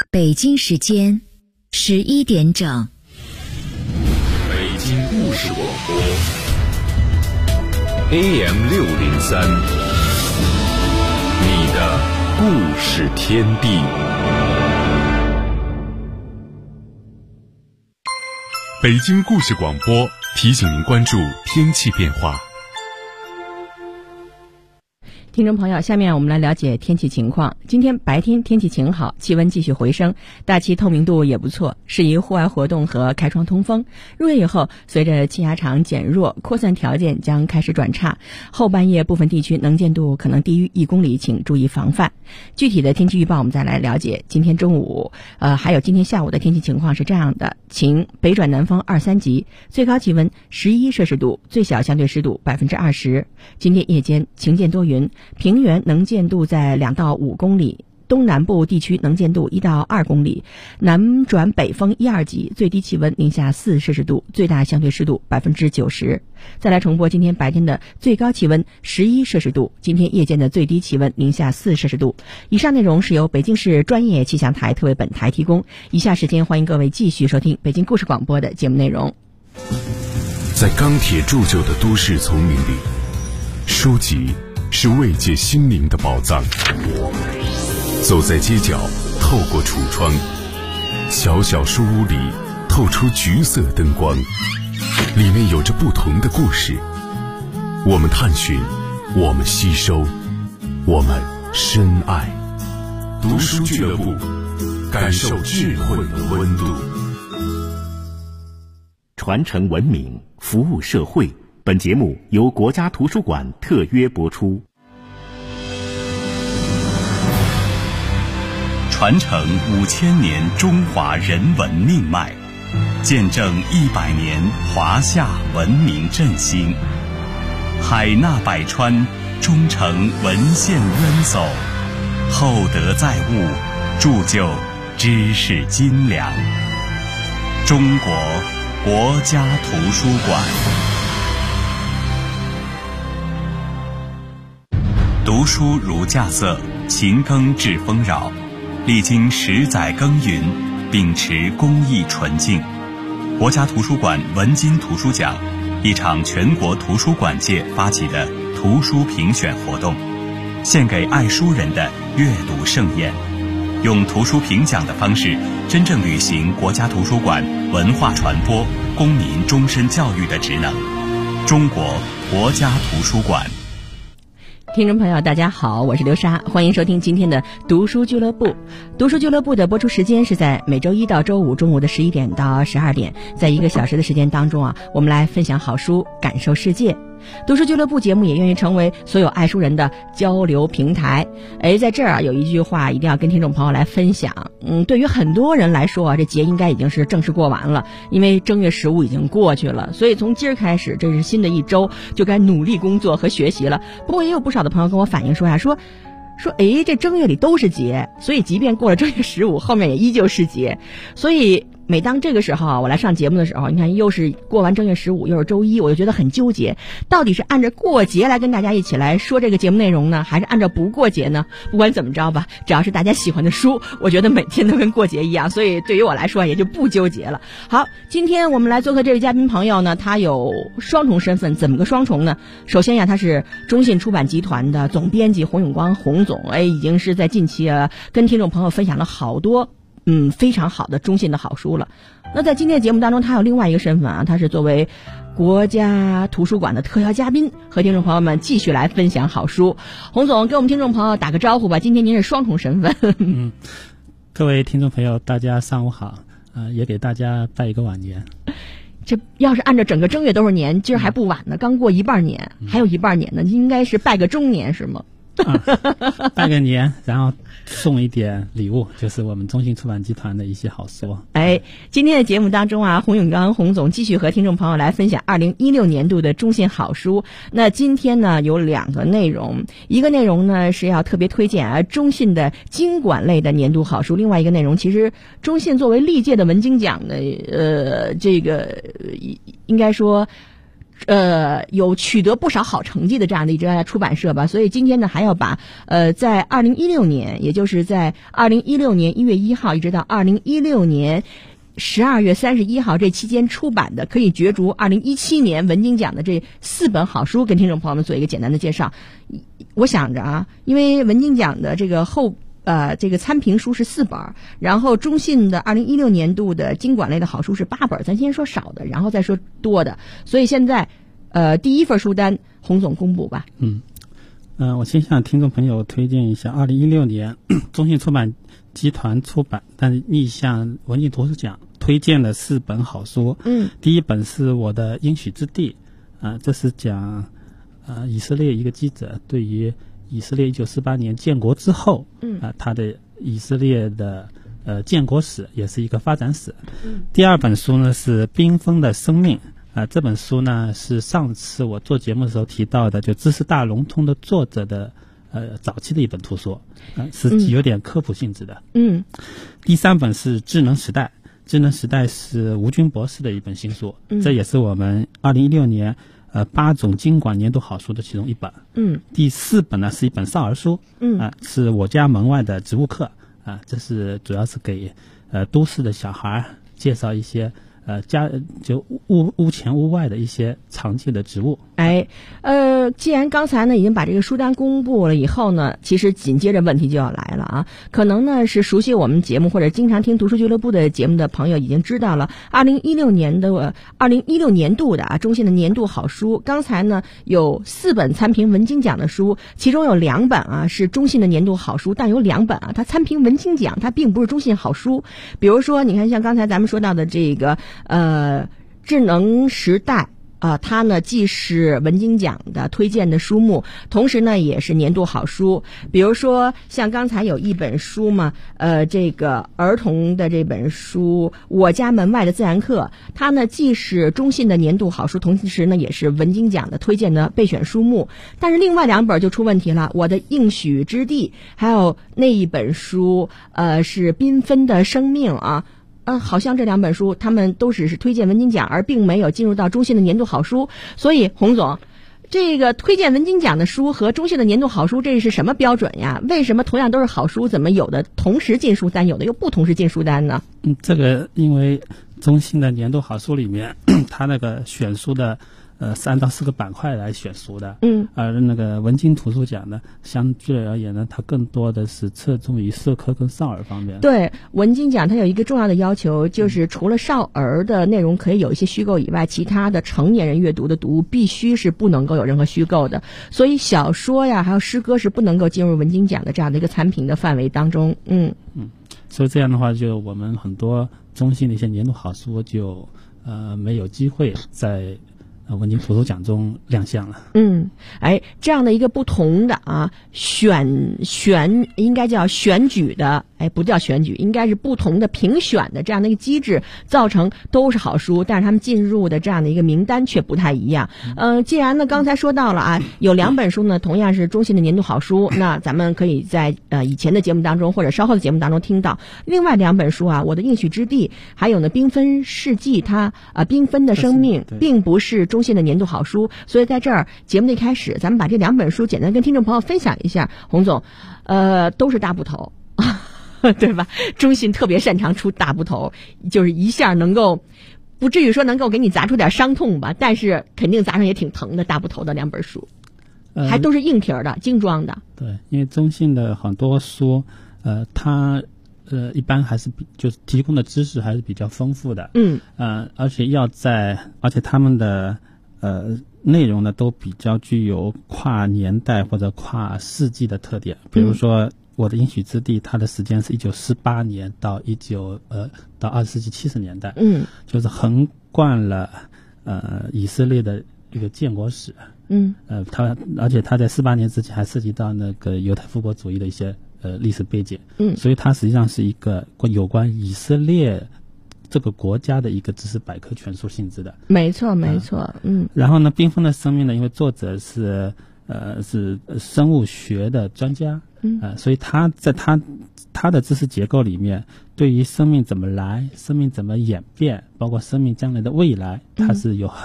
北京时间11点整。 北京故事广播 AM603，你的故事天地。北京故事广播提醒您关注天气变化。 听众朋友，下面我们来了解天气情况。今天白天天气晴好，气温继续回升，大气透明度也不错，适宜户外活动和开窗通风。入夜以后，随着气压场减弱，扩散条件将开始转差，后半夜部分地区能见度可能低于1公里，请注意防范。具体的天气预报我们再来了解。今天中午还有今天下午的天气情况是这样的：晴，北转南风2、3级，最高气温11摄氏度，最小相对湿度20%。今天夜间晴间多云，平原能见度在2到5公里，东南部地区能见度1到2公里，南转北风1、2级，最低气温零下4摄氏度，最大相对湿度90%。再来重播今天白天的最高气温11摄氏度，今天夜间的最低气温零下4摄氏度。以上内容是由北京市专业气象台特为本台提供。以下时间欢迎各位继续收听北京故事广播的节目内容。 在钢铁铸就的都市丛林里，书籍是慰藉心灵的宝藏。走在街角，透过橱窗，小小书屋里透出橘色灯光，里面有着不同的故事。我们探寻，我们吸收，我们深爱。读书俱乐部，感受智慧的温度。 传承文明，服务社会。本节目由国家图书馆特约播出。 传承5000年中华人文命脉，见证100年华夏文明振兴。海纳百川，忠诚文献渊薮，厚德载物，铸就知识精良。中国国家图书馆。读书如稼穑，勤耕致丰饶。历经10载耕耘，秉持公益纯净，国家图书馆文津图书奖，一场全国图书馆界发起的图书评选活动，献给爱书人的阅读盛宴，用图书评奖的方式，真正履行国家图书馆文化传播、公民终身教育的职能。中国国家图书馆。 听众朋友大家好，我是刘莎，欢迎收听今天的读书俱乐部。读书俱乐部的播出时间是在每周一到周五中午的11点到12点，在1个小时的时间当中我们来分享好书，感受世界。读书俱乐部节目也愿意成为所有爱书人的交流平台。在这儿有一句话一定要跟听众朋友来分享。对于很多人来说这节应该已经是正式过完了，因为正月15已经过去了，所以从今儿开始，这是新的一周，就该努力工作和学习了。不过也有不少的朋友跟我反映说这正月里都是节，所以即便过了正月15，后面也依旧是节。所以每当这个时候我来上节目的时候，你看又是过完正月15，又是周一，我就觉得很纠结，到底是按照过节来跟大家一起来说这个节目内容呢，还是按照不过节呢？不管怎么着吧，只要是大家喜欢的书，我觉得每天都跟过节一样，所以对于我来说也就不纠结了。好，今天我们来做客这位嘉宾朋友呢，他有双重身份。怎么个双重呢？首先他是中信出版集团的总编辑洪永光洪总，已经是在近期跟听众朋友分享了好多非常好的中信的好书了。那在今天的节目当中，他有另外一个身份他是作为国家图书馆的特邀嘉宾，和听众朋友们继续来分享好书。洪总跟我们听众朋友打个招呼吧，今天您是双重身份。 各位听众朋友大家上午好，也给大家拜一个晚年。 这要是按照整个正月都是年，今儿还不晚呢，刚过一半年，还有一半年呢，应该是拜个中年是吗？ 拜个年，然后送一点礼物，就是我们中信出版集团的一些好书。 今天的节目当中洪永刚洪总继续和听众朋友来分享2016年度的中信好书。那今天呢有2个内容，一个内容呢是要特别推荐中信的经管类的年度好书，另外一个内容其实中信作为历届的文经奖的这个应该说有取得不少好成绩的这样的一家出版社吧，所以今天呢还要把在2016年，也就是在2016年1月1号一直到2016年12月31号这期间出版的，可以角逐2017年文津奖的这4本好书，跟听众朋友们做一个简单的介绍。我想着啊，因为文津奖的这个这个参评书是4本，然后中信的2016年度的经管类的好书是8本，咱先说少的，然后再说多的。所以现在第一份书单洪总公布吧。 我先向听众朋友推荐一下2016年中信出版集团出版但逆向文津图书奖推荐的4本好书。第一本是我的应许之地，这是讲以色列一个记者对于以色列1948年建国之后，他的以色列的建国史，也是一个发展史。第二本书呢是缤纷的生命，这本书呢是上次我做节目的时候提到的，就知识大龙通的作者的早期的一本图书，是有点科普性质的。第三本是智能时代，智能时代是吴军博士的一本新书，这也是我们2016年8种经管年度好书的其中一本。第4本呢是一本少儿书，是我家门外的植物课，这是主要是给都市的小孩介绍一些就屋前屋外的一些常见的植物。 既然刚才呢已经把这个书单公布了以后呢，其实紧接着问题就要来了啊。可能呢是熟悉我们节目或者经常听读书俱乐部的节目的朋友已经知道了，2016年度的中信的年度好书，刚才呢有4本参评文津奖的书，其中有2本是中信的年度好书，但有2本它参评文津奖，它并不是中信好书。比如说你看像刚才咱们说到的这个智能时代它呢既是文津奖的推荐的书目，同时呢也是年度好书。比如说像刚才有一本书嘛，这个儿童的这本书《我家门外的自然课》，它呢既是中信的年度好书，同时呢也是文津奖的推荐的备选书目。但是另外2本就出问题了，《我的应许之地》还有那一本书是缤纷的生命好像这2本书他们都只是推荐文津奖，而并没有进入到中信的年度好书。所以洪总，这个推荐文津奖的书和中信的年度好书，这是什么标准呀？为什么同样都是好书，怎么有的同时进书单，有的又不同时进书单呢？ 这个因为中信的年度好书里面它那个选书的是按照4个板块来选书的，而那个文津图书奖呢，相对而言呢，它更多的是侧重于社科跟少儿方面。 对，文津奖它有一个重要的要求，就是除了少儿的内容可以有一些虚构以外，其他的成年人阅读的读物必须是不能够有任何虚构的，所以小说呀还有诗歌是不能够进入文津奖的这样的一个参评的范围当中。 所以这样的话，就我们很多中信的一些年度好书就没有机会在文津图书奖中亮相了。 这样的一个不同的应该叫选举的，不叫选举，应该是不同的评选的这样的一个机制，造成都是好书，但是他们进入的这样的一个名单却不太一样。既然呢刚才说到了有2本书呢同样是中信的年度好书，那咱们可以在以前的节目当中或者稍后的节目当中听到另外2本书我的应许之地，还有呢缤纷世纪，它缤纷的生命并不是中信的年度好书。所以在这儿节目的一开始，咱们把这2本书简单跟听众朋友分享一下。洪总，都是大部头对吧？中信特别擅长出大部头，就是一下能够不至于说能够给你砸出点伤痛吧，但是肯定砸上也挺疼的大部头的2本书，还都是硬皮的精装的。 对，因为中信的很多书它一般还是就是提供的知识还是比较丰富的，而且他们的内容呢都比较具有跨年代或者跨世纪的特点。比如说我的应许之地，它的时间是1948年到到20世纪70年代，就是横贯了以色列的一个建国史，而且它在48年之前还涉及到那个犹太复国主义的一些历史背景，所以它实际上是一个有关以色列这个国家的一个知识百科全书性质的。没错。然后呢，缤纷的生命呢，因为作者是生物学的专家，所以他在他的知识结构里面，对于生命怎么来、生命怎么演变，包括生命将来的未来，他是有很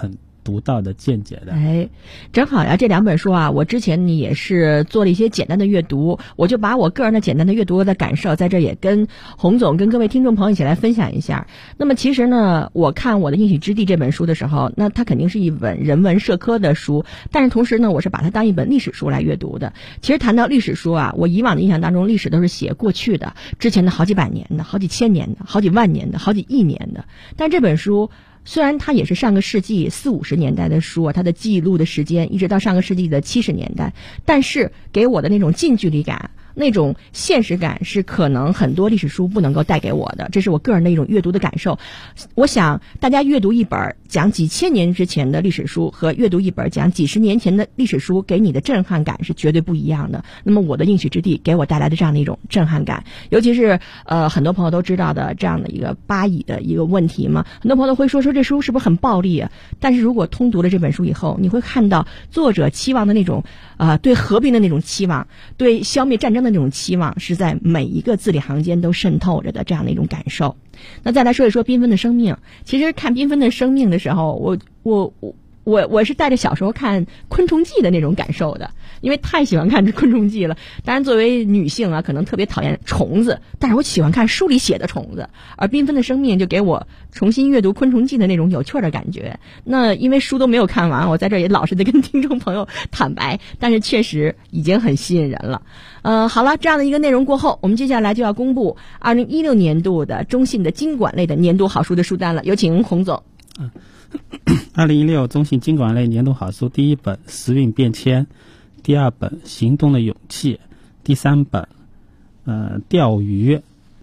独到的见解的。 正好呀，这2本书啊，我之前也是做了一些简单的阅读，我就把我个人的简单的阅读的感受在这也跟洪总跟各位听众朋友一起来分享一下。那么其实呢，我看我的应许之地这本书的时候，那它肯定是一本人文社科的书，但是同时呢，我是把它当一本历史书来阅读的。其实谈到历史书啊，我以往的印象当中，历史都是写过去的，之前的好几百年的，好几千年的，好几万年的，好几亿年的。但这本书虽然它也是上个世纪40、50年代的书啊，它的记录的时间一直到上个世纪的70年代，但是给我的那种近距离感，那种现实感是可能很多历史书不能够带给我的，这是我个人的一种阅读的感受。我想大家阅读一本讲几千年之前的历史书和阅读一本讲几十年前的历史书，给你的震撼感是绝对不一样的。那么我的应许之地给我带来的这样的一种震撼感，尤其是很多朋友都知道的这样的一个巴以的一个问题嘛，很多朋友都会说这书是不是很暴力啊？但是如果通读了这本书以后，你会看到作者期望的那种对和平的那种期望，对消灭战争的那种期望，是在每一个字里行间都渗透着的这样的一种感受。那再来说一说缤纷的生命。其实看缤纷的生命的时候，我是带着小时候看昆虫记的那种感受的，因为太喜欢看昆虫记了。当然作为女性啊，可能特别讨厌虫子，但是我喜欢看书里写的虫子，而缤纷的生命就给我重新阅读昆虫记的那种有趣的感觉。那因为书都没有看完，我在这也老实的跟听众朋友坦白，但是确实已经很吸引人了。好了，这样的一个内容过后，我们接下来就要公布2016年度的中信的经管类的年度好书的书单了，有请洪总。 2016中信经管类年度好书，第1本《时运变迁》，第2本《行动的勇气》，第3本钓鱼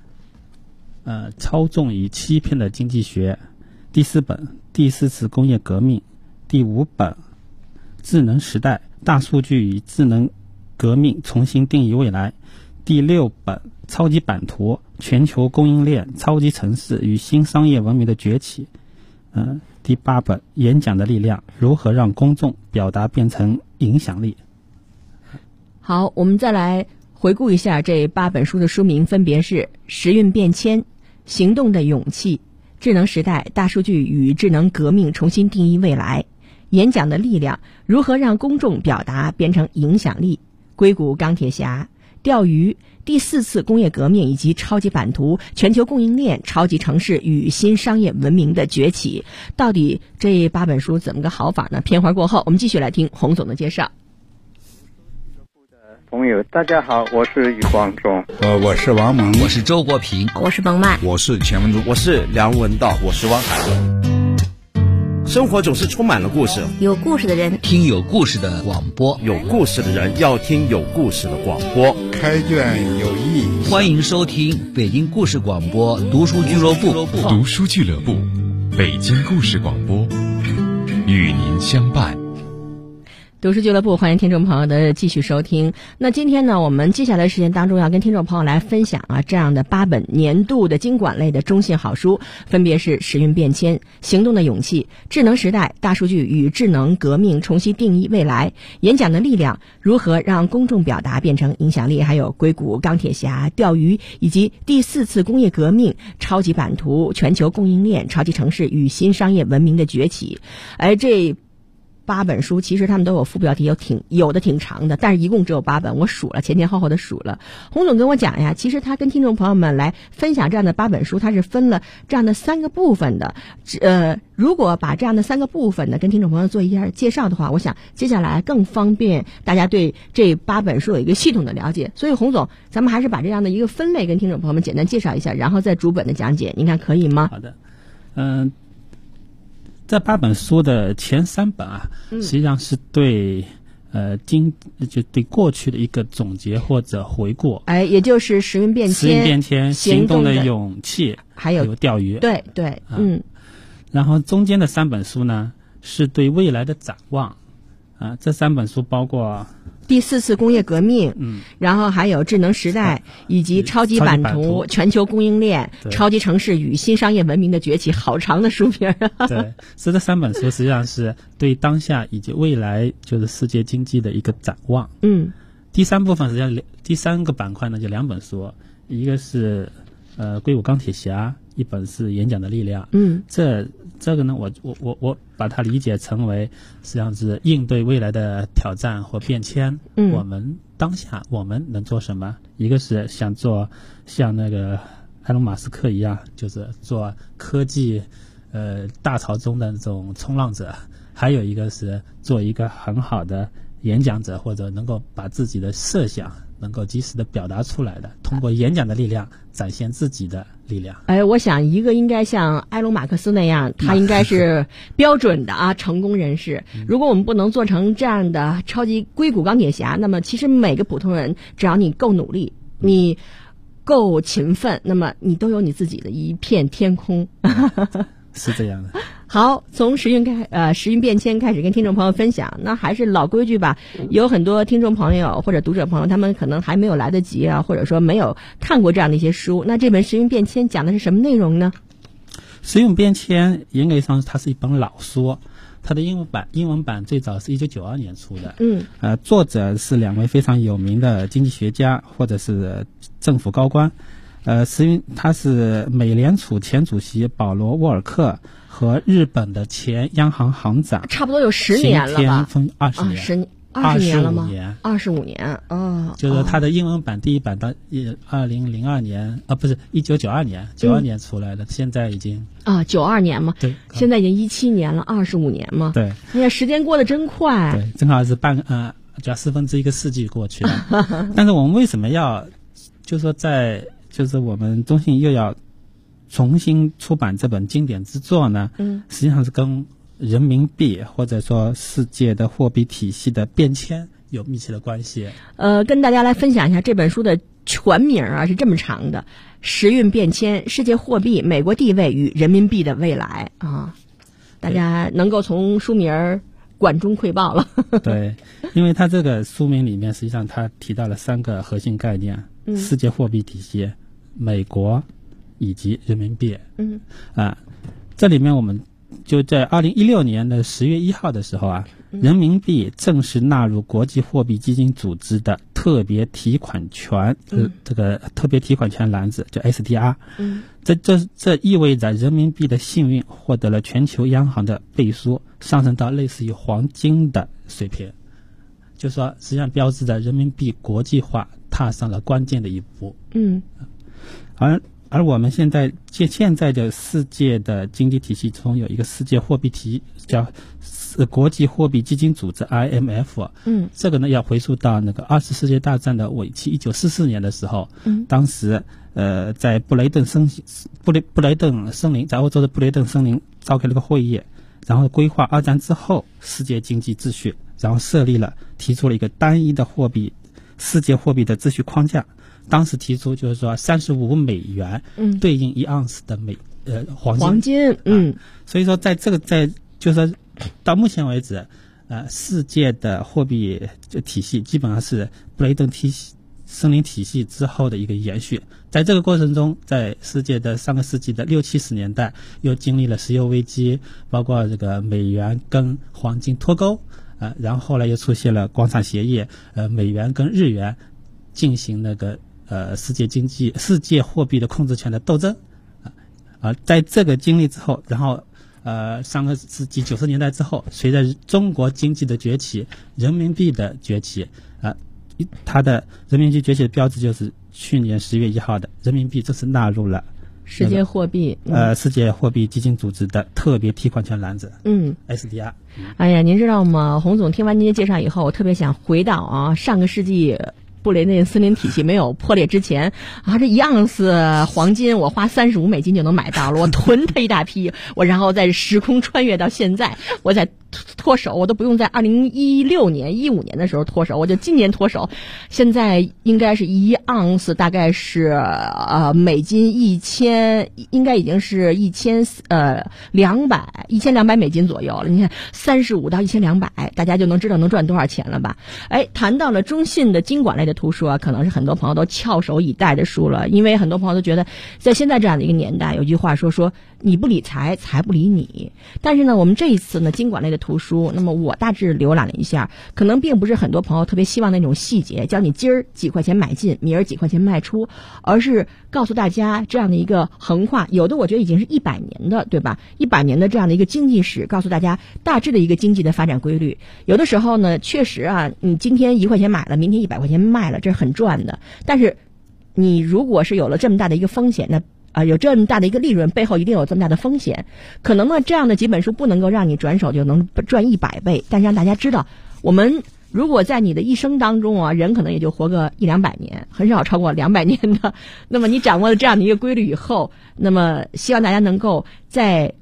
操纵与欺骗的经济学，第4本第4次工业革命，第5本智能时代大数据与智能革命重新定义未来，第6本超级版图全球供应链超级城市与新商业文明的崛起，第8本演讲的力量如何让公众表达变成影响力。 好，我们再来回顾一下这8本书的书名，分别是时运变迁、行动的勇气、智能时代大数据与智能革命重新定义未来、演讲的力量如何让公众表达变成影响力、硅谷钢铁侠、钓鱼、第4次工业革命以及超级版图全球供应链超级城市与新商业文明的崛起。到底这8本书怎么个好法呢？片花过后，我们继续来听洪总的介绍。 朋友大家好，我是余光中， 我是王蒙， 我是周国平， 我是冯曼， 我是钱文忠， 我是梁文道，我是汪海。生活总是充满了故事， 有故事的人听有故事的广播， 有故事的人要听有故事的广播。 开卷有益， 欢迎收听北京故事广播读书俱乐部。 读书俱乐部，北京故事广播，与您相伴。 读书俱乐部，欢迎听众朋友的继续收听。那今天呢，我们接下来的时间当中要跟听众朋友来分享这样的8本年度的经管类的中信好书，分别是时运变迁、行动的勇气、智能时代大数据与智能革命重新定义未来、演讲的力量如何让公众表达变成影响力，还有硅谷钢铁侠、钓鱼以及第4次工业革命超级版图全球供应链超级城市与新商业文明的崛起。而这8本书其实他们都有副标题，有的挺长的，但是一共只有8本，我数了，前后的数了。洪总跟我讲呀，其实他跟听众朋友们来分享这样的8本书，他是分了这样的3个部分的。如果把这样的3个部分呢跟听众朋友做一下介绍的话，我想接下来更方便大家对这8本书有一个系统的了解。所以洪总，咱们还是把这样的一个分类跟听众朋友们简单介绍一下，然后再逐本的讲解，您看可以吗？ 好的，这8本书的前3本实际上是对就对过去的一个总结或者回顾， 也就是时运变迁、 行动的勇气， 还有钓鱼。 对， 然后中间的3本书呢是对未来的展望这3本书包括第4次工业革命，然后还有智能时代以及超级版图全球供应链超级城市与新商业文明的崛起，好长的书名。 对，是这3本书实际上是对当下以及未来就是世界经济的一个展望。第3部分实际上第3个板块呢就2本书，一个是硅谷钢铁侠，一本是《演讲的力量》。这个呢，我把它理解成为实际上是应对未来的挑战或变迁。我们当下我们能做什么？一个是想做像那个埃隆·马斯克一样，就是做科技大潮中的那种冲浪者，还有一个是做一个很好的演讲者，或者能够把自己的设想能够及时的表达出来的，通过演讲的力量展现自己的力量。 我想一个应该像埃隆·马克思那样，他应该是标准的成功人士。如果我们不能做成这样的超级硅谷钢铁侠，那么其实每个普通人，只要你够努力，你够勤奋，那么你都有你自己的一片天空。 是这样的。 好，从时运变迁开始跟听众朋友分享，那还是老规矩吧。有很多听众朋友或者读者朋友，他们可能还没有来得及或者说没有看过这样的一些书。那这本时运变迁讲的是什么内容呢？ 时运变迁严格上它是一本老书，它的英文版最早是1992年出的。作者是2位非常有名的经济学家或者是政府高官。他是美联储前主席保罗·沃尔克和日本的前央行行长， 差不多有10年了吧 ？20年了吗？25年就是他的英文版第一版到2002年不是1992年，92年出来的，现在已经 92年嘛， 对， 现在已经17年了，25年嘛， 对。 哎呀，时间过得真快， 对，正好是1/4个世纪过去了。但是我们为什么要就是我们中信又要重新出版这本经典之作呢？实际上是跟人民币或者说世界的货币体系的变迁有密切的关系。 跟大家来分享一下这本书的全名是这么长的：时运变迁，世界货币、美国地位与人民币的未来大家能够从书名管中窥豹了。 对，因为它这个书名里面实际上它提到了3个核心概念：世界货币体系、美国以及人民币。这里面我们就在2016年的10月1号的时候人民币正式纳入国际货币基金组织的特别提款权，这个特别提款权篮子叫 SDR。这意味着人民币的信誉获得了全球央行的背书，上升到类似于黄金的水平。就说实际上标志着人民币国际化踏上了关键的一步。而我们现在的世界的经济体系中有一个世界货币体叫国际货币基金组织 IMF。这个呢要回溯到那个2次世界大战的尾期1944年的时候。当时在布雷顿森林，在欧洲的布雷顿森林召开了个会议，然后规划2战之后世界经济秩序，然后提出了一个单一的世界货币的秩序框架。当时提出就是说35美元对应1盎司的黄金。所以说就是说到目前为止世界的货币体系基本上是布雷顿森林体系之后的一个延续。在这个过程中，在世界的上个世纪的60、70年代又经历了石油危机，包括这个美元跟黄金脱钩然后后来又出现了广场协议，美元跟日元进行那个世界货币的控制权的斗争在这个经历之后，然后上个世纪90年代之后，随着中国经济的崛起，人民币的崛起它的人民币崛起的标志就是去年10月1号的人民币正式纳入了世界货币世界货币基金组织的特别提款权篮子SDR。 哎呀，您知道吗？洪总听完您的介绍以后，我特别想回到上个世纪布雷顿森林体系没有破裂之前这1盎司黄金我花35美金就能买到了，我囤它一大批，我然后在时空穿越到现在，我再脱手，我都不用在2016年、15年的时候脱手，我就今年脱手。现在应该是1盎司大概是美金1000，应该已经是1200美金左右了。你看35到1200，大家就能知道能赚多少钱了吧？谈到了中信的经管类的图书可能是很多朋友都翘首以待的书了，因为很多朋友都觉得在现在这样的一个年代，有句话说你不理财，财不理你。但是呢，我们这一次呢，经管类的图书。那么我大致浏览了一下，可能并不是很多朋友特别希望那种细节，叫你今儿几块钱买进，明儿几块钱卖出，而是告诉大家这样的一个横跨，有的我觉得已经是100年的，对吧？100年的这样的一个经济史，告诉大家大致的一个经济的发展规律。有的时候呢，确实啊，你今天1块钱买了，明天100块钱卖了，这是很赚的。但是你如果是有了这么大的一个风险，那有这么大的一个利润，背后一定有这么大的风险。可能呢，这样的几本书不能够让你转手就能赚100倍，但是让大家知道，我们如果在你的一生当中啊，人可能也就活个100-200年，很少超过200年的。那么你掌握了这样的一个规律以后，那么希望大家能够在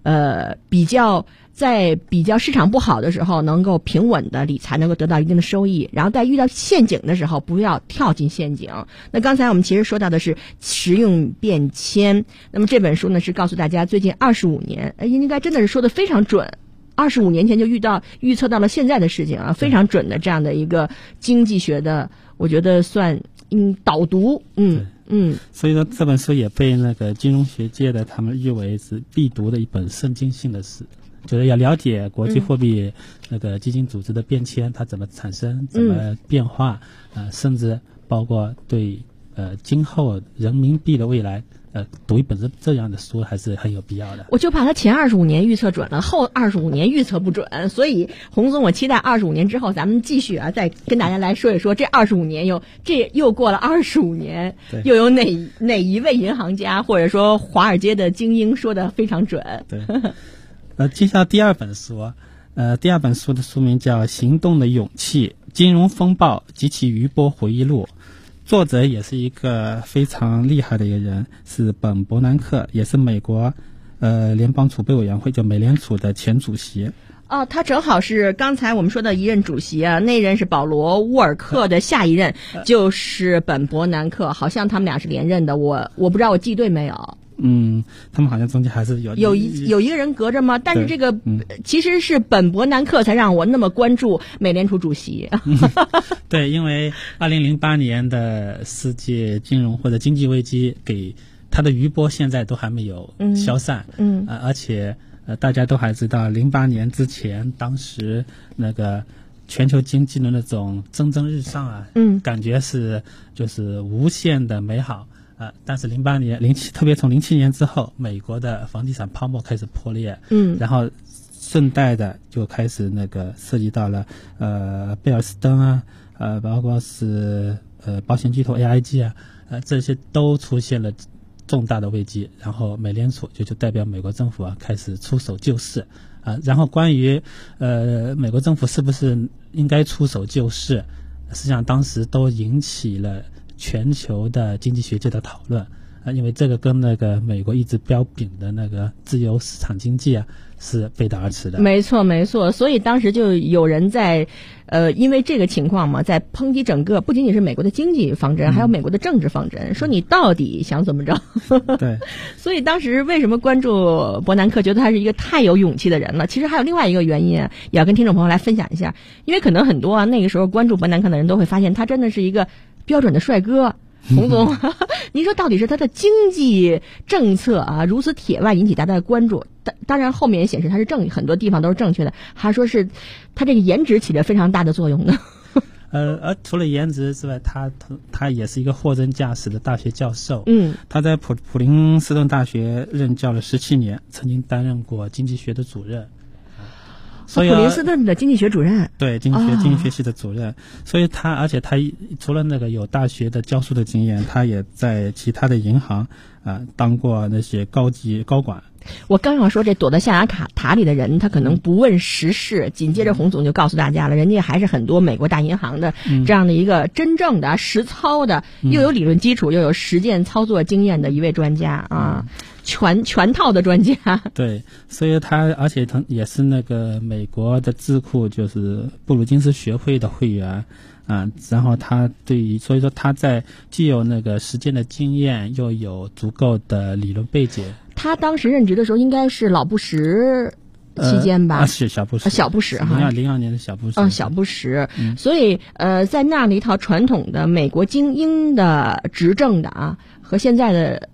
比较市场不好的时候，能够平稳的理财，能够得到一定的收益，然后在遇到陷阱的时候不要跳进陷阱。那刚才我们其实说到的是实用变迁，那么这本书呢是告诉大家最近25年，应该真的是说的非常准，25年前就预测到了现在的事情啊，非常准的这样的一个经济学的，我觉得算导读。 所以说这本书也被那个金融学界的他们誉为是必读的一本圣经性的书，就是要了解国际货币那个基金组织的变迁，它怎么产生，怎么变化，甚至包括对今后人民币的未来，读一本这样的书还是很有必要的。 我就怕他前25年预测准了，后25年预测不准，所以洪总，我期待25年之后咱们继续啊，再跟大家来说一说这25年又过了25年，又有哪一位银行家或者说华尔街的精英说的非常准。 对。接下来第二本书，第二本书的书名叫《行动的勇气：金融风暴及其余波回忆录》，作者也是一个非常厉害的一个人，是本·伯南克，也是美国联邦储备委员会就美联储的前主席。 哦，他正好是刚才我们说的一任主席啊，那任是保罗·沃尔克的下一任就是本·伯南克，好像他们俩是连任的，我不知道我记对没有。 他们好像中间还是有一个人隔着吗？但是这个其实是本·伯南克才让我那么关注美联储主席。 对，因为2008年的世界金融或者经济危机给它的余波现在都还没有消散。而且大家都还知道08年之前，当时那个全球经济的那种蒸蒸日上啊，感觉是就是无限的美好。但是08年特别从07年之后，美国的房地产泡沫开始破裂，然后顺带的就开始那个涉及到了贝尔斯登啊，包括是保险巨头 AIG 啊，这些都出现了重大的危机，然后美联储就代表美国政府啊开始出手救市然后关于美国政府是不是应该出手救市，实际上当时都引起了全球的经济学界的讨论因为这个跟那个美国一直标炳的那个自由市场经济啊是背道而驰的。 没错，所以当时就有人在因为这个情况嘛，在抨击整个不仅仅是美国的经济方针，还有美国的政治方针，说你到底想怎么着。 对。 所以当时为什么关注伯南克，觉得他是一个太有勇气的人了，其实还有另外一个原因也要跟听众朋友来分享一下。因为可能很多那个时候关注伯南克的人都会发现他真的是一个标准的帅哥。洪总，您说到底是他的经济政策啊如此铁腕，引起大家的关注。当然后面也显示他是很多地方都是正确的，还说是他这个颜值起着非常大的作用的。 而除了颜值之外，他也是一个货真价实的大学教授。他在普林斯顿大学任教了17年，曾经担任过经济学的主任。所以普林斯顿的经济学主任， 对，经济学系的主任。所以而且他除了那个有大学的教书的经验，他也在其他的银行当过那些高管。 我刚要说这躲在象牙塔里的人，他可能不问时事。紧接着洪总就告诉大家了，人家还是很多美国大银行的这样的一个真正的实操的，又有理论基础又有实践操作经验的一位专家啊。全套的专家。 对，所以而且他也是那个美国的智库，就是布鲁金斯学会的会员然后所以说他在既有那个实践的经验，又有足够的理论背景。 他当时任职的时候应该是老布什期间吧？ 是小布什哈 ，02年的小布什。 小布什。所以在那样的一套传统的美国精英的执政的和现在的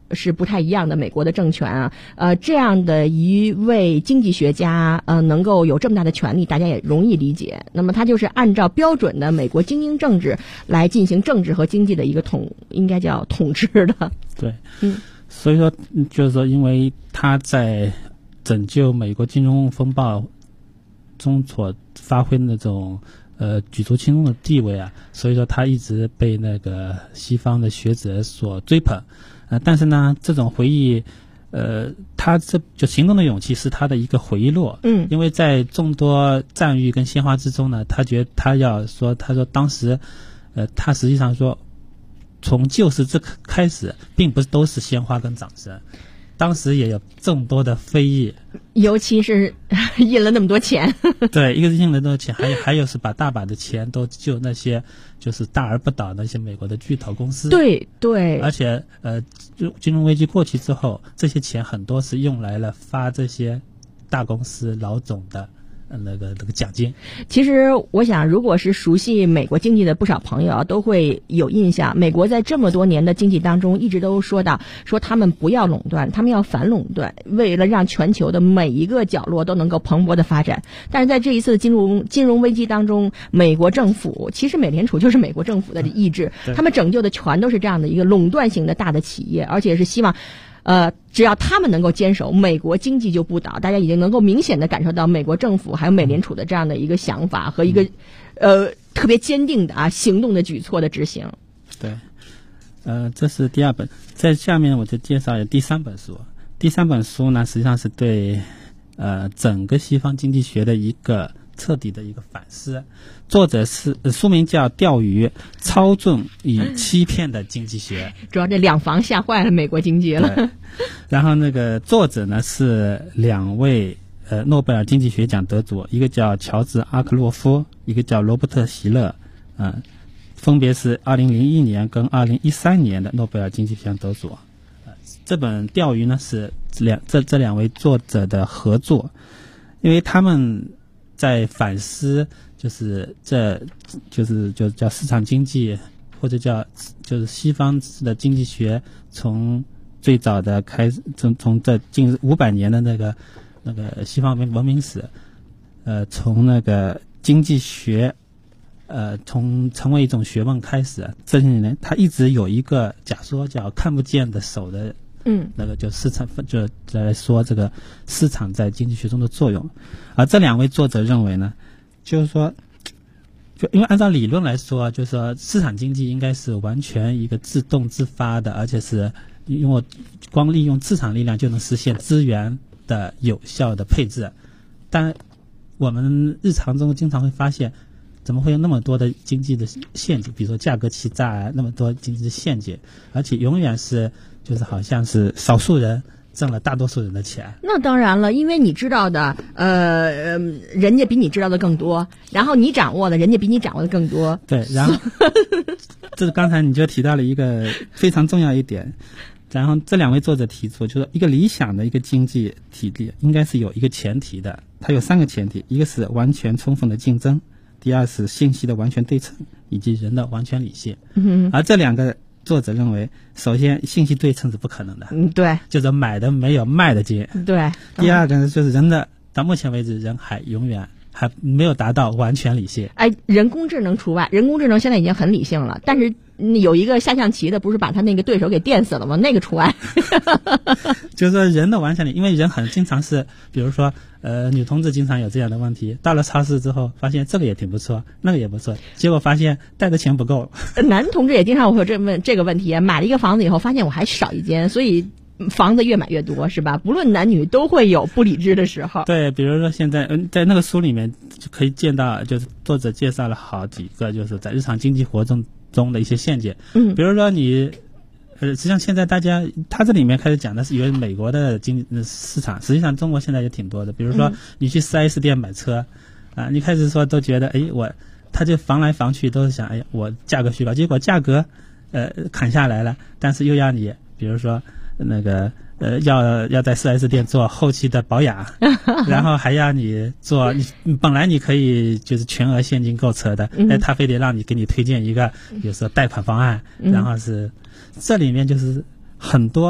是不太一样的美国的政权啊，这样的一位经济学家能够有这么大的权力，大家也容易理解。那么他就是按照标准的美国精英政治来进行政治和经济的一个应该叫统治的。 对，所以说就是说，因为他在拯救美国金融风暴中所发挥的那种举足轻重的地位啊，所以说他一直被那个西方的学者所追捧。但是呢，这种回忆，他这就行动的勇气是他的一个回忆录。因为在众多赞誉跟鲜花之中呢，他说当时，他实际上说，从救世之开始，并不是都是鲜花跟掌声。当时也有众多的非议， 尤其是印了那么多钱。 对，一个是印了那么多钱，还有是把大把的钱都救那些就是大而不倒的那些美国的巨头公司。 对对， 而且金融危机过去之后，这些钱很多是用来了发这些大公司老总的那个奖金。 其实我想，如果是熟悉美国经济的不少朋友都会有印象，美国在这么多年的经济当中一直都说他们不要垄断，他们要反垄断，为了让全球的每一个角落都能够蓬勃的发展。但是在这一次金融危机当中，美国政府，其实美联储就是美国政府的意志，他们拯救的全都是这样的一个垄断型的大的企业，而且是希望只要他们能够坚守，美国经济就不倒。大家已经能够明显的感受到美国政府还有美联储的这样的一个想法和一个特别坚定的行动的举措的执行。 对，这是第二本，在下面我就介绍第三本书。第三本书呢，实际上是对整个西方经济学的一个彻底的一个反思。作者是书名叫《钓鱼、操纵与欺骗的经济学》。 主要这两房吓坏了美国经济了。 然后那个作者呢是两位诺贝尔经济学奖得主，一个叫乔治·阿克洛夫，一个叫罗伯特·席勒，分别是2001年跟2013年的诺贝尔经济学奖得主。这本《钓鱼》呢是这两位作者的合作，因为他们在反思，就是就叫市场经济，或者就是西方的经济学从最早的开始，从这近500年的那个西方文明史，从那个经济学，从成为一种学问开始，这些年他一直有一个假说叫看不见的手的。那个就市场，就在说这个市场在经济学中的作用。而这两位作者认为呢，就是说，就因为按照理论来说，就是说市场经济应该是完全一个自动自发的，而且是因为光利用市场力量就能实现资源的有效的配置。但我们日常中经常会发现，怎么会有那么多的经济的陷阱，比如说价格欺诈啊，那么多经济的陷阱，而且永远是就是好像是少数人挣了大多数人的钱。 那当然了，因为你知道的人家比你知道的更多，然后你掌握的人家比你掌握的更多。 对，然后这刚才你就提到了一个非常重要一点，然后这两位作者提出，就是一个理想的一个经济体系应该是有一个前提的，它有3个前提，一个是完全充分的竞争，第二是信息的完全对称，以及人的完全理性。而这两个作者认为，首先信息对称是不可能的， 对， 就是买的没有卖的精， 对。 第二个呢，就是人的到目前为止，人永远还没有达到完全理性。 人工智能除外，人工智能现在已经很理性了，但是有一个下象棋的，不是把他那个对手给电死了吗？那个除外。 就是说人的完全理，因为人很经常是，比如说女同志经常有这样的问题，到了超市之后发现这个也挺不错，那个也不错，结果发现带的钱不够。 男同志也经常会有这个问题，买了一个房子以后发现我还少一间，所以房子越买越多，是吧？不论男女都会有不理智的时候。 对，比如说现在在那个书里面就可以见到，就是作者介绍了好几个就是在日常经济活动中的一些陷阱。比如说你实际上现在他这里面开始讲的是因为美国的市场，实际上中国现在也挺多的。比如说你去 4S 店买车你开始说都觉得他就防来防去都是想我价格虚高，结果价格砍下来了，但是又要你比如说那个要在 4S 店做后期的保养，然后还要你做，本来你可以就是全额现金购车的，他非得让你给你推荐一个比如说贷款方案，然后是这里面就是很多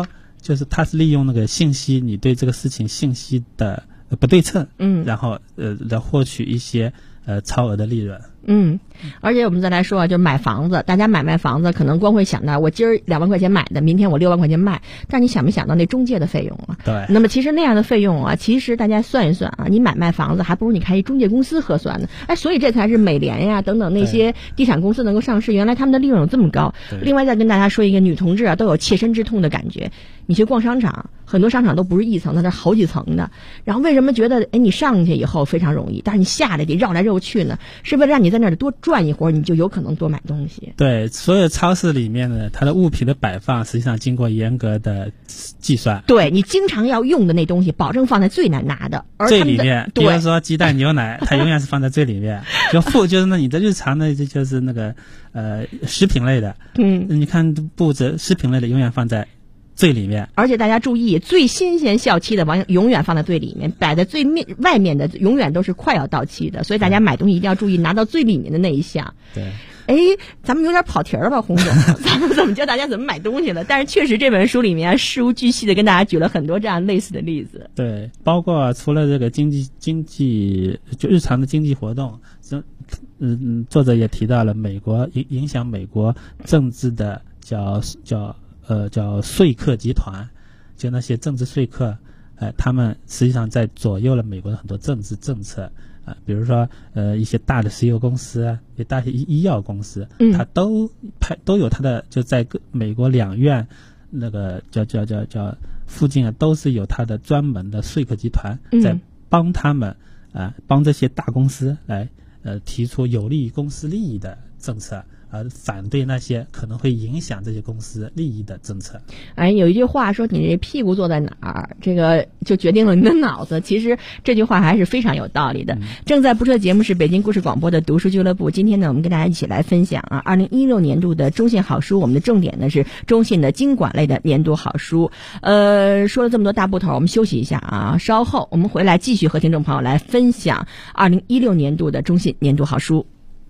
就是它是利用那个信息，你对这个事情信息的不对称，然后来获取一些超额的利润。 而且我们再来说啊，就是买房子，大家买卖房子可能光会想到我今儿2万块钱买的，明天我6万块钱卖，但你想没想到那中介的费用啊？ 对。 那么其实那样的费用啊，其实大家算一算啊，你买卖房子还不如你开一中介公司合算呢。所以这才是美联呀等等那些地产公司能够上市，原来他们的利润有这么高。另外再跟大家说一个，女同志啊都有切身之痛的感觉。你去逛商场，很多商场都不是一层的，它是好几层的。然后为什么觉得你上去以后非常容易，但是你下来得绕来绕去呢？是为了让你在那儿多转一会儿，你就有可能多买东西。 对，所有超市里面的它的物品的摆放，实际上经过严格的计算。 对，你经常要用的那东西，保证放在最难拿的，而最里面。比如说鸡蛋、牛奶，它永远是放在最里面。就是你的日常的，就是那个食品类的。你看布子食品类的永远放在最里面。 而且大家注意，最新鲜效期的永远放在最里面，摆在最外面的永远都是快要到期的，所以大家买东西一定要注意拿到最里面的那一项。 对。 咱们有点跑题了吧，洪总？咱们怎么教大家怎么买东西了？但是确实这本书里面事无巨细的跟大家举了很多这样类似的例子。 对，包括除了这个经济就日常的经济活动，作者也提到了美国影响美国政治的叫说客集团，就那些政治说客，他们实际上在左右了美国的很多政治政策。比如说一些大的石油公司，也大些医药公司，它都有它的，就在美国两院那个叫附近都是有它的专门的说客集团在帮他们帮这些大公司来提出有利于公司利益的政策，而反对那些可能会影响这些公司利益的政策。 有一句话说，你这屁股坐在哪儿，这个就决定了你的脑子。其实这句话还是非常有道理的。正在播出的节目是北京故事广播的读书俱乐部。今天呢，我们跟大家一起来分享2016年度的中信好书。我们的重点呢是中信的经管类的年度好书。说了这么多大部头，我们休息一下稍后我们回来继续和听众朋友来分享2016年度的中信年度好书。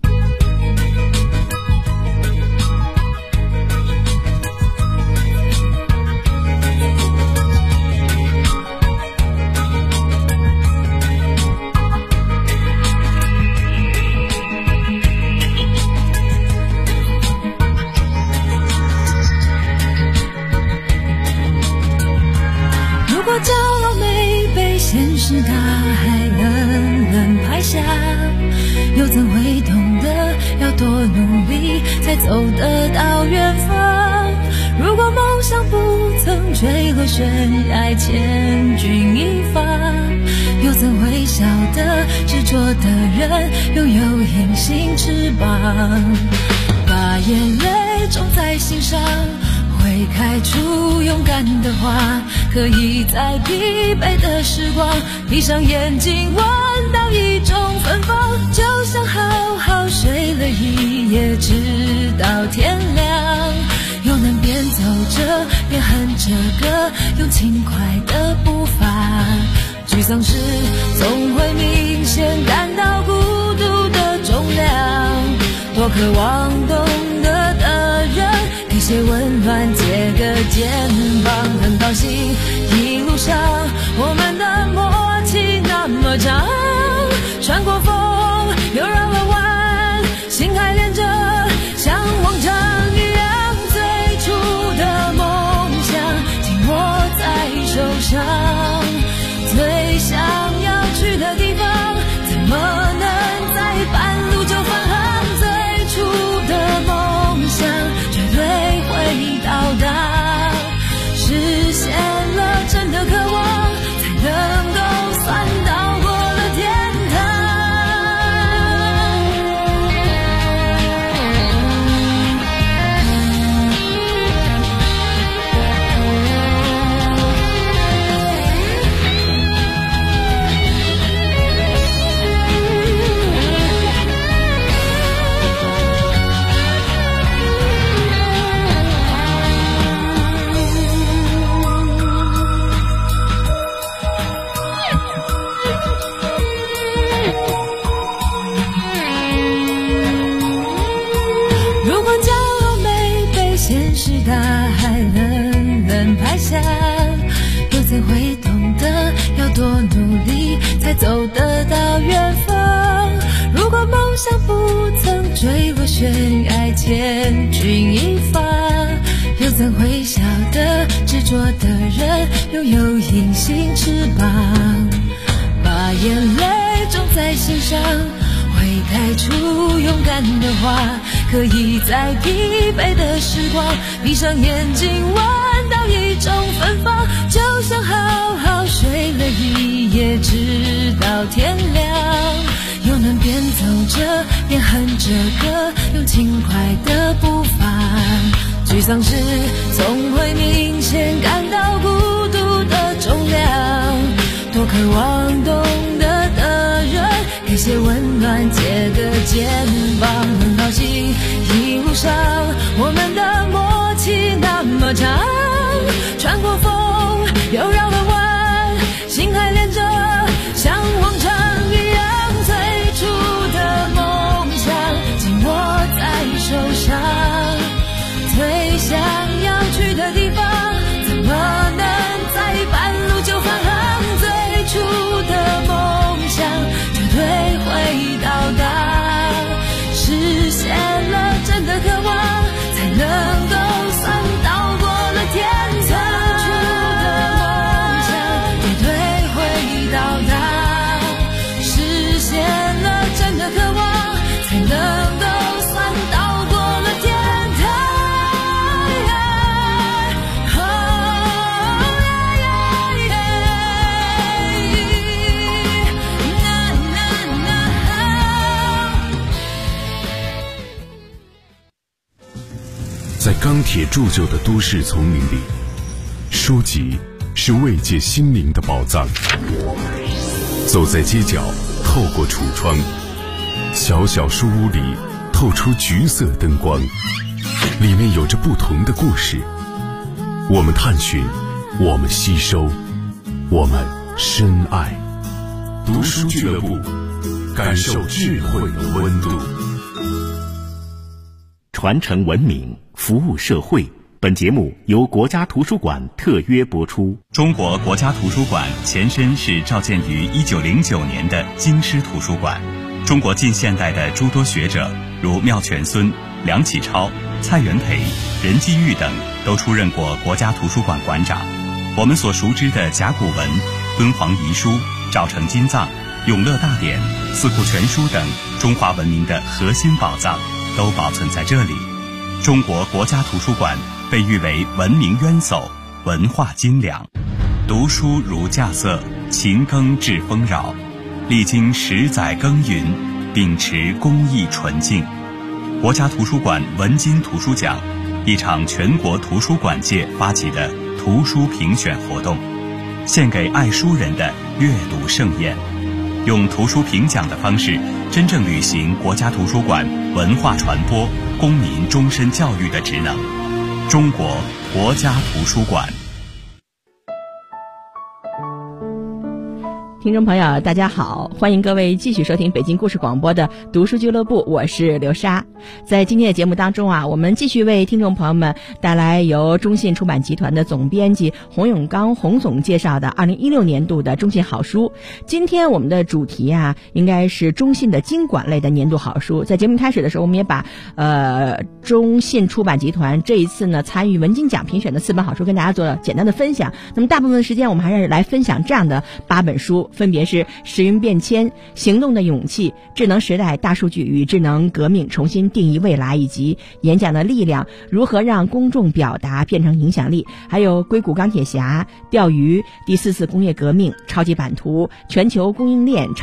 现实大海冷冷拍下，又怎会懂得要多努力才走得到远方？如果梦想不曾坠落悬崖，千钧一发，又怎会晓得执着的人拥有隐形翅膀？把眼泪种在心上，会开出勇敢的花，可以在疲惫的时光闭上眼睛闻到一种芬芳，就像好好睡了一夜直到天亮，又能边走着边哼着歌，用轻快的步伐，沮丧时总会明显感到孤独的重量，多渴望懂得的人给些温暖，借个肩膀，很高兴一路上我们的默契那么长，穿过风又绕了弯，心还连着像往常一样，最初的梦想紧握在手上，最想要去的地方怎么能在半路就返航，最初的梦想绝对会到达，实现了真的渴望，才能够算到过了天堂。 千钧一发，又怎会晓得执着的人拥有隐形翅膀，把眼泪种在心上，会开出勇敢的花，可以在疲惫的时光闭上眼睛闻到一种芬芳，就像好好睡了一夜直到天亮，又能边走着边哼着歌，用轻快的步伐，沮丧时总会明显感到孤独的重量，多渴望懂得的人给些温暖，借个肩膀，很高兴一路上我们的默契那么长，穿过风又绕了弯，心还连着像往常一样，最初的梦想紧握在手上，最想要去的地方怎么能在半路就返航，最初的梦想绝对会到达，实现了真的渴望才能够算到过了天堂，最初的梦想绝对会到达，实现了真的渴望才能够算到过了天堂。 在钢铁铸就的都市丛林里，书籍是慰藉心灵的宝藏。走在街角，透过橱窗，小小书屋里透出橘色灯光，里面有着不同的故事。我们探寻，我们吸收，我们深爱。读书俱乐部，感受智慧的温度。 传承文明，服务社会。本节目由国家图书馆特约播出。 中国国家图书馆前身是召建于1909年的京师图书馆。中国近现代的诸多学者，如妙泉孙、梁启超、蔡元培、任继玉等，都出任过国家图书馆馆长。我们所熟知的甲骨文、敦煌遗书、赵城金藏、永乐大典、四库全书等中华文明的核心宝藏都保存在这里。中国国家图书馆被誉为文明渊薮，文化精良。读书如稼穑，勤耕致丰饶。历经10载耕耘，秉持公益纯净。国家图书馆文津图书奖，一场全国图书馆界发起的图书评选活动，献给爱书人的阅读盛宴。用图书评奖的方式，真正履行国家图书馆文化传播、公民终身教育的职能。中国国家图书馆。 听众朋友大家好，欢迎各位继续收听北京故事广播的读书俱乐部，我是刘莎。在今天的节目当中我们继续为听众朋友们带来由中信出版集团的总编辑洪永刚洪总介绍的2016年度的中信好书。今天我们的主题应该是中信的经管类的年度好书。在节目开始的时候，我们也把中信出版集团这一次呢参与文津奖评选的4本好书跟大家做了简单的分享。那么大部分的时间我们还是来分享这样的8本书，分别是时运变迁、行动的勇气、智能时代、大数据与智能革命重新定义未来，以及演讲的力量，如何让公众表达变成影响力，还有硅谷钢铁侠、钓鱼、第4次工业革命、超级版图、全球供应链、